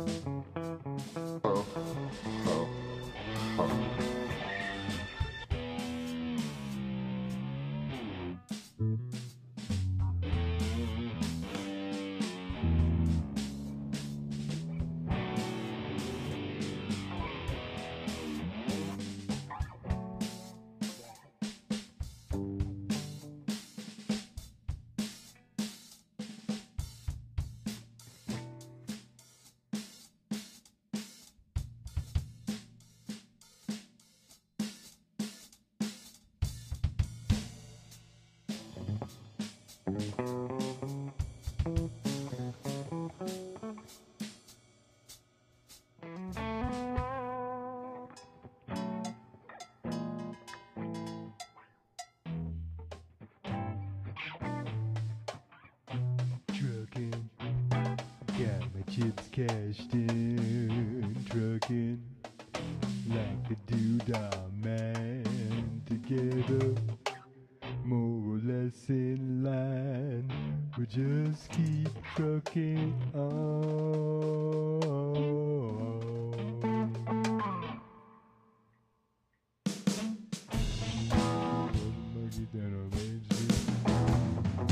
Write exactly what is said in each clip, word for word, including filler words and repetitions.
Oh, oh, oh. Trucking, got my chips cashed in. Trucking, like a doodah man. Together, more or less in line. We just keep trucking on. Monkey down on Main Street.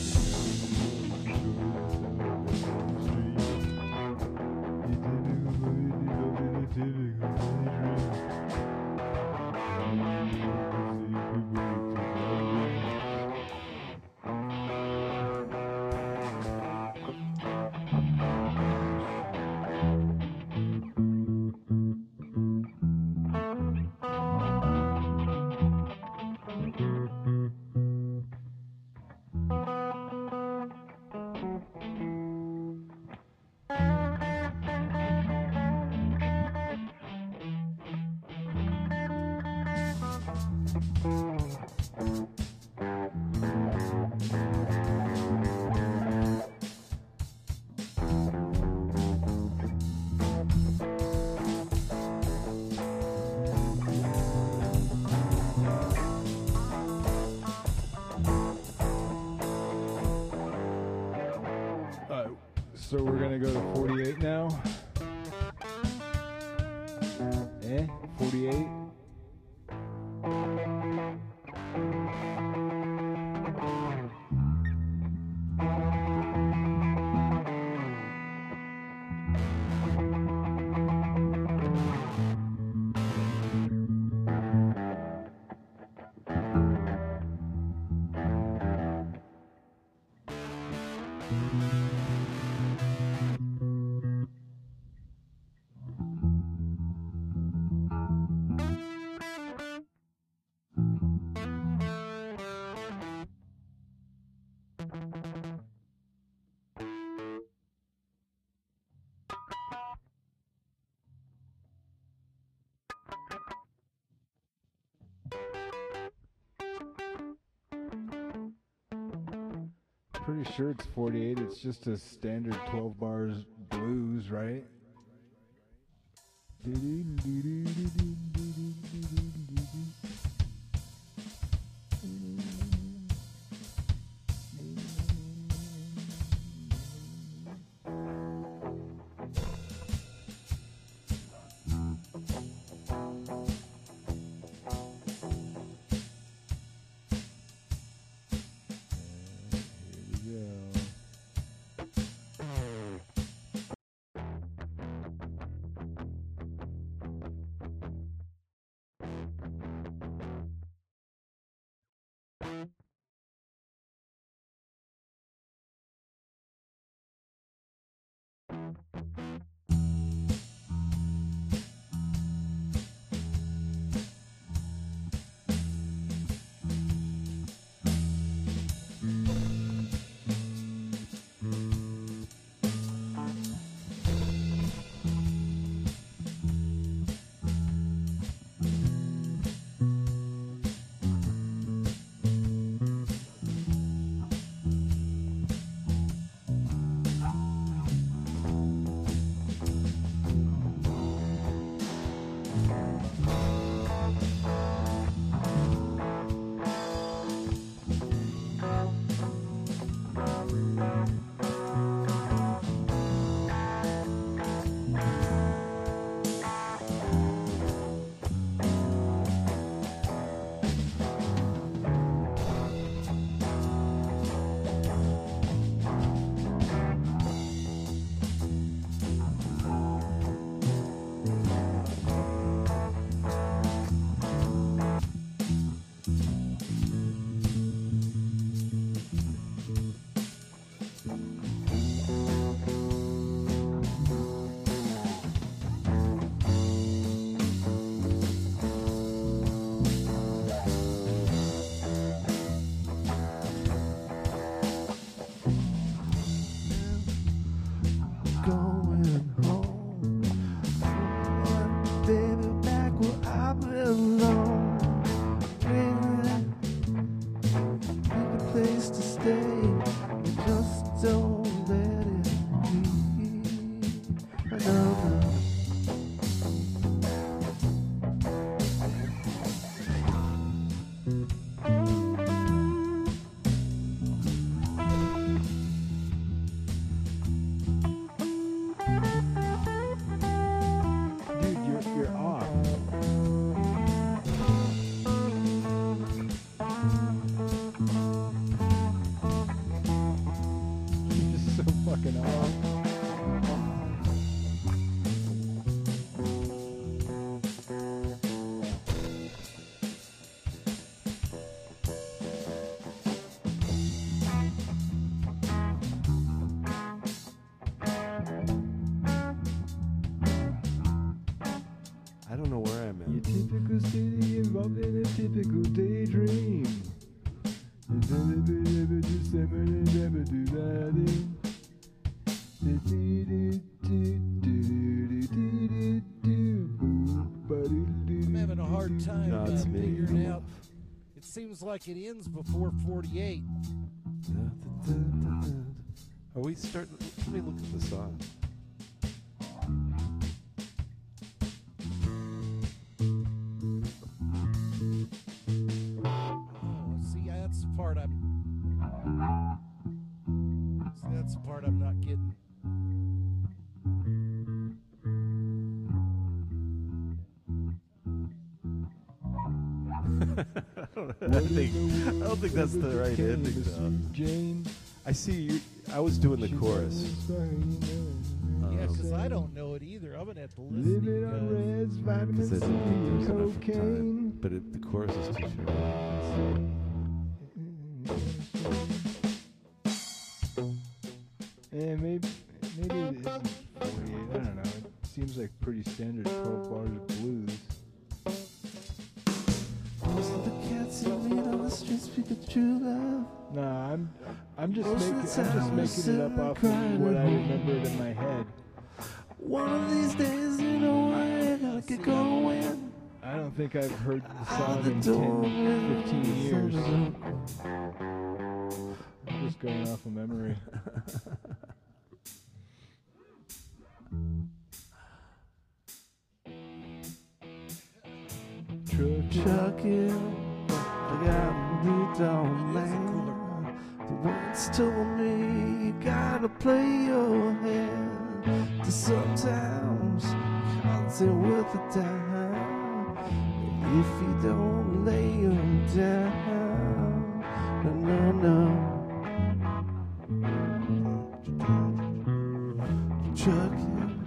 Alright, so we're gonna go to forty-eight now. Eh? forty-eight? Pretty sure it's forty-eight. It's just a standard twelve bars blues, right? coming home. Oh, baby, back where I belong. Baby, make a place to stay. You just don't let it be. I know, no. Dude, you're, you're off. You're just so fucking off. I don't know where I'm Your at. typical city involved in a typical daydream. I'm having a hard time No, uh, it's me. figuring I'm out. It seems like it ends before forty-eight. Are we starting? Let me look at the song. Oh, see, that's the part I'm. See, that's the part I'm not getting. I don't, know. I, think, I don't think that's the right ending, though. Jane. I see you. I was doing the chorus. Yeah, Um, because I don't know it either. I'm gonna have to listen. Living on because- reds, vitamin Because I C, didn't think there was enough time. cocaine. But it, the chorus is too short. Yeah, maybe maybe it isn't forty-eight. I don't know. It seems like pretty standard twelve bars of blues. Most of the cats you meet on the streets speak of true love. Nah, I'm I'm just Most of making the I'm just time we're making it sitting up off crying of what I at home. remembered in my head. One of these days, you know I gotta get going. I don't think I've heard the song Out the in door, ten, fifteen years. years. I'm just going off of memory. Truck, Trucking, I got the dog man. The once told me you gotta play your hand. To sometimes cards ain't worth a dime if you don't lay 'em down. No, no, no. Trucking.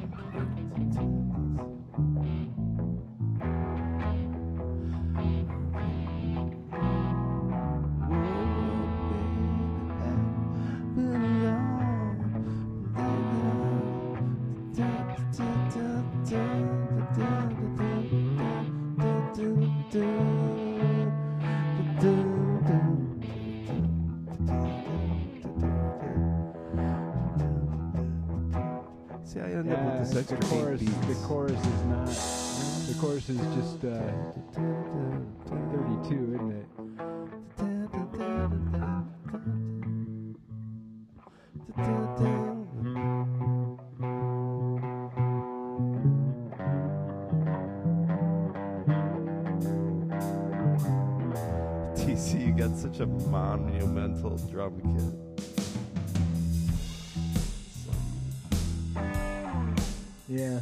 See, I end up yeah, with this extra the chorus. eight beats. The chorus is not. The chorus is just uh, thirty-two, isn't it? T C, you got such a monumental drum kit. Yeah.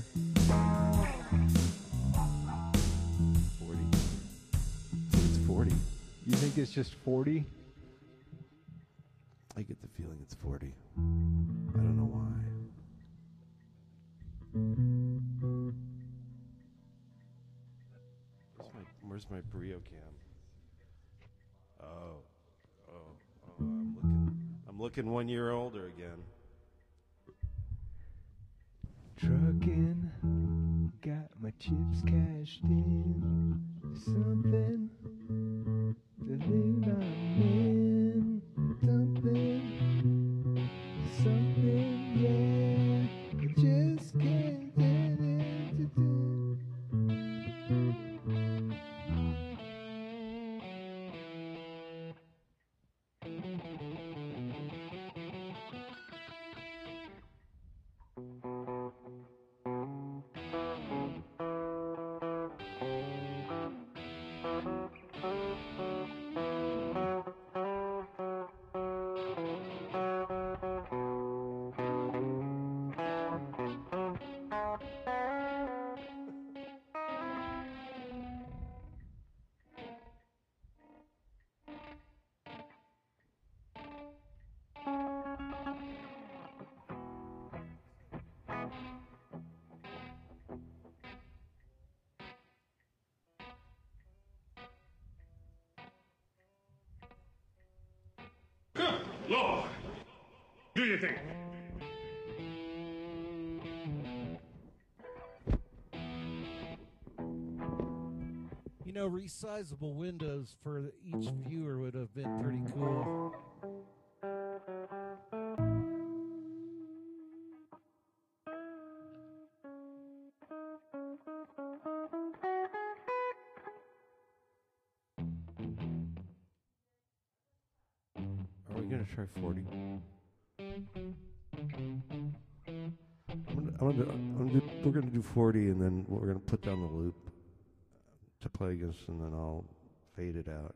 forty. I think it's forty. You think it's just forty? I get the feeling it's forty. I don't know why. Where's my, where's my Brio cam? Oh, oh, oh! I'm looking. I'm looking one year older again. Trucking, got my chips cashed in. Something to live on in. Something, something, yeah. Just can't get it to Good Lord! Do you think? You know, resizable windows for each viewer would have been pretty cool. Are we gonna try forty? I'm gonna, I'm gonna, I'm gonna do, we're gonna do forty, and then we're gonna put down the loop to play against, and then I'll fade it out.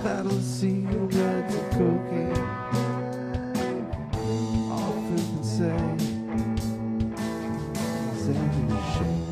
fallacy of drugs and cocaine. Often say, say you're shame.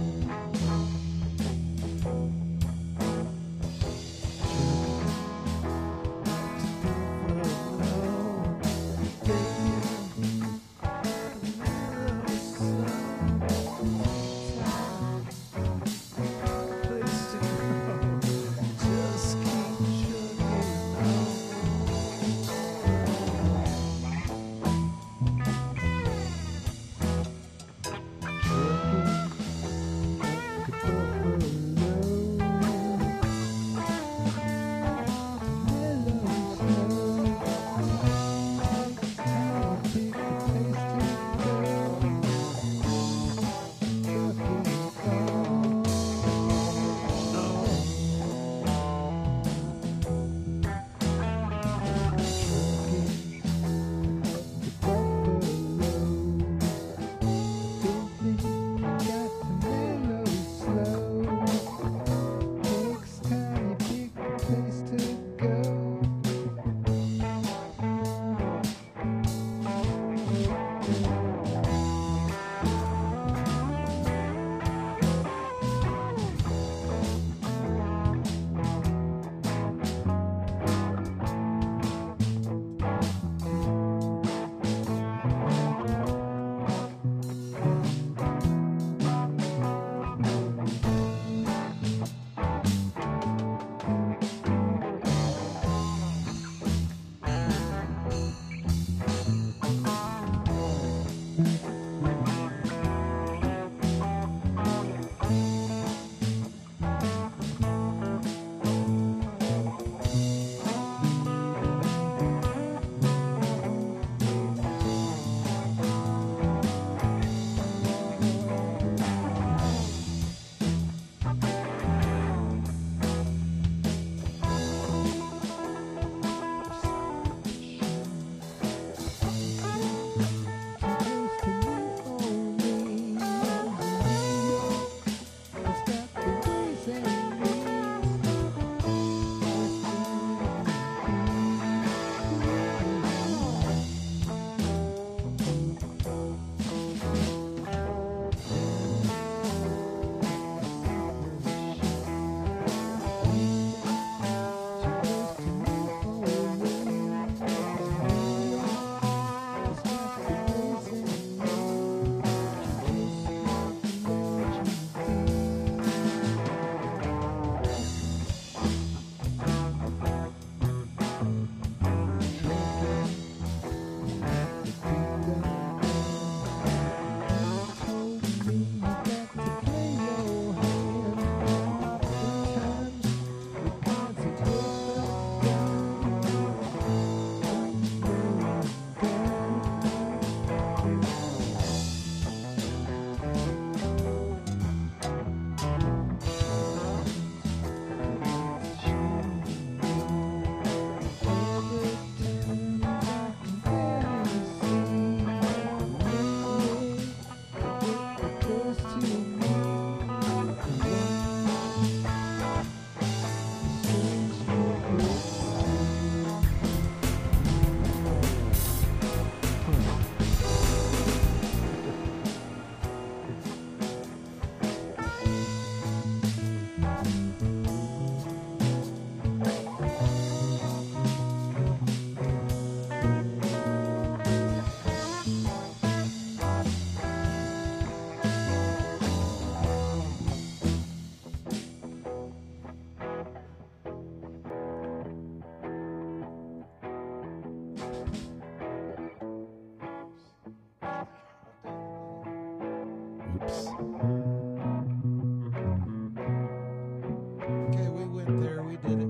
Okay, we went there. We did it.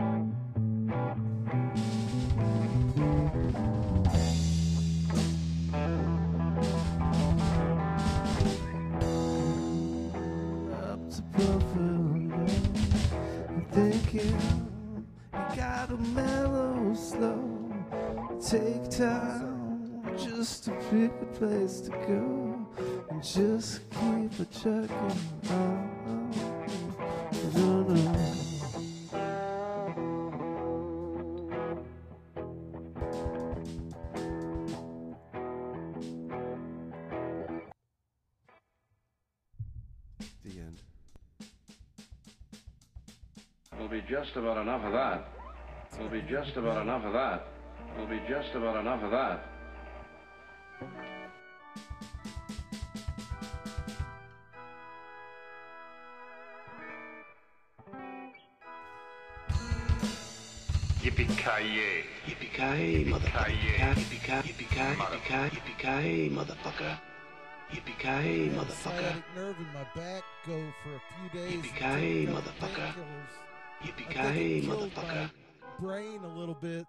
Up to Buffalo, I'm thinking you gotta mellow slow. Take time just to pick a place to go and just keep a chugging on. No, no. Will be just about enough of that. Will be just about enough of that. Will be just about enough of that. Yippee-ki-yay. Yippee-ki-yay, motherfucker. Yippee-ki-yay, yippee-ki-yay, yippee-ki-yay, yippee-ki-yay, motherfucker. Yippee-ki-yay, motherfucker. Sciatic nerve in my back go for a few days. Yippee-ki-yay, motherfucker. Yippee-ki-yay, motherfucker. Brain a little bit.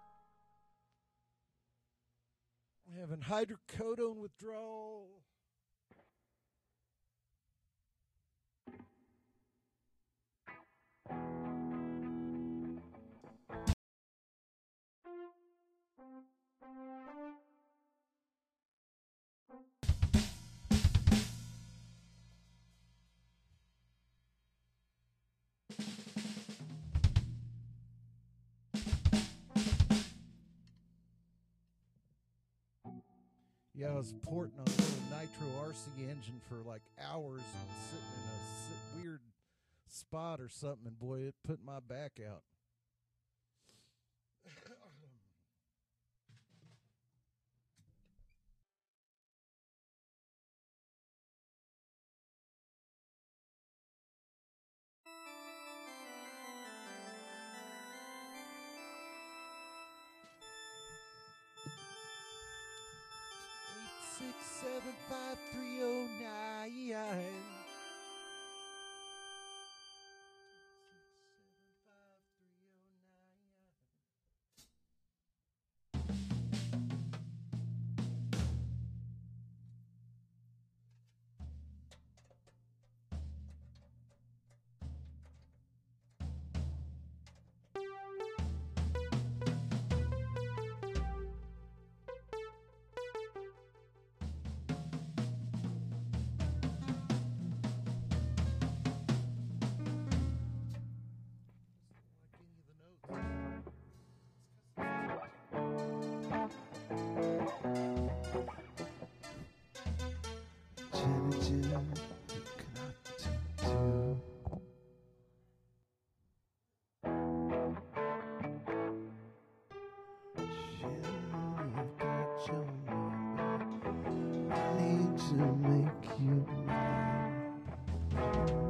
Having hydrocodone withdrawal. Yeah, I was porting a little nitro R C engine for like hours and sitting in a sit- weird spot or something, and boy, it put my back out. Six seven five three oh nine. Jenny, Jenny, you cannot do. Jenny, I've got your number. I need to make you mine.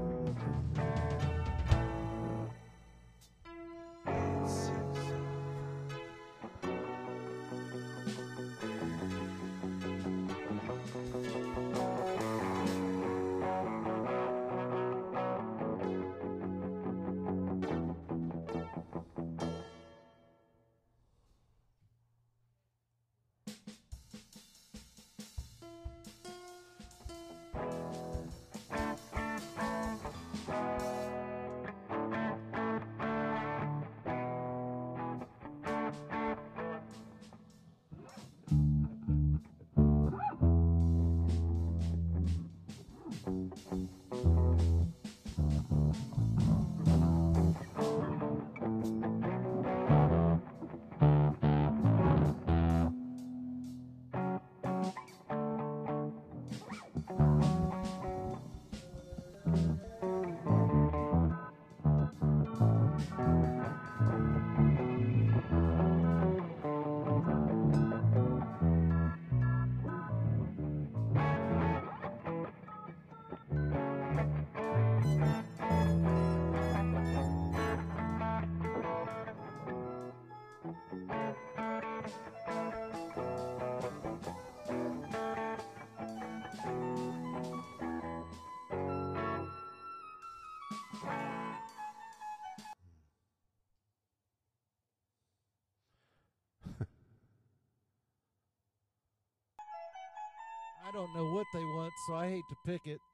I don't know what they want, so I hate to pick it.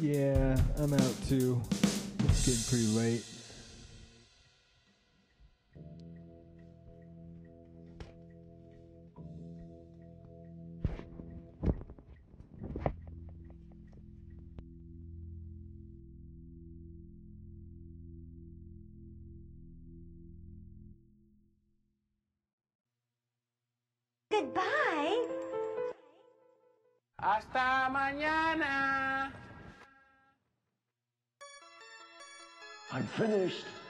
Yeah, I'm out too. It's getting pretty late. Goodbye. Hasta mañana. I'm finished.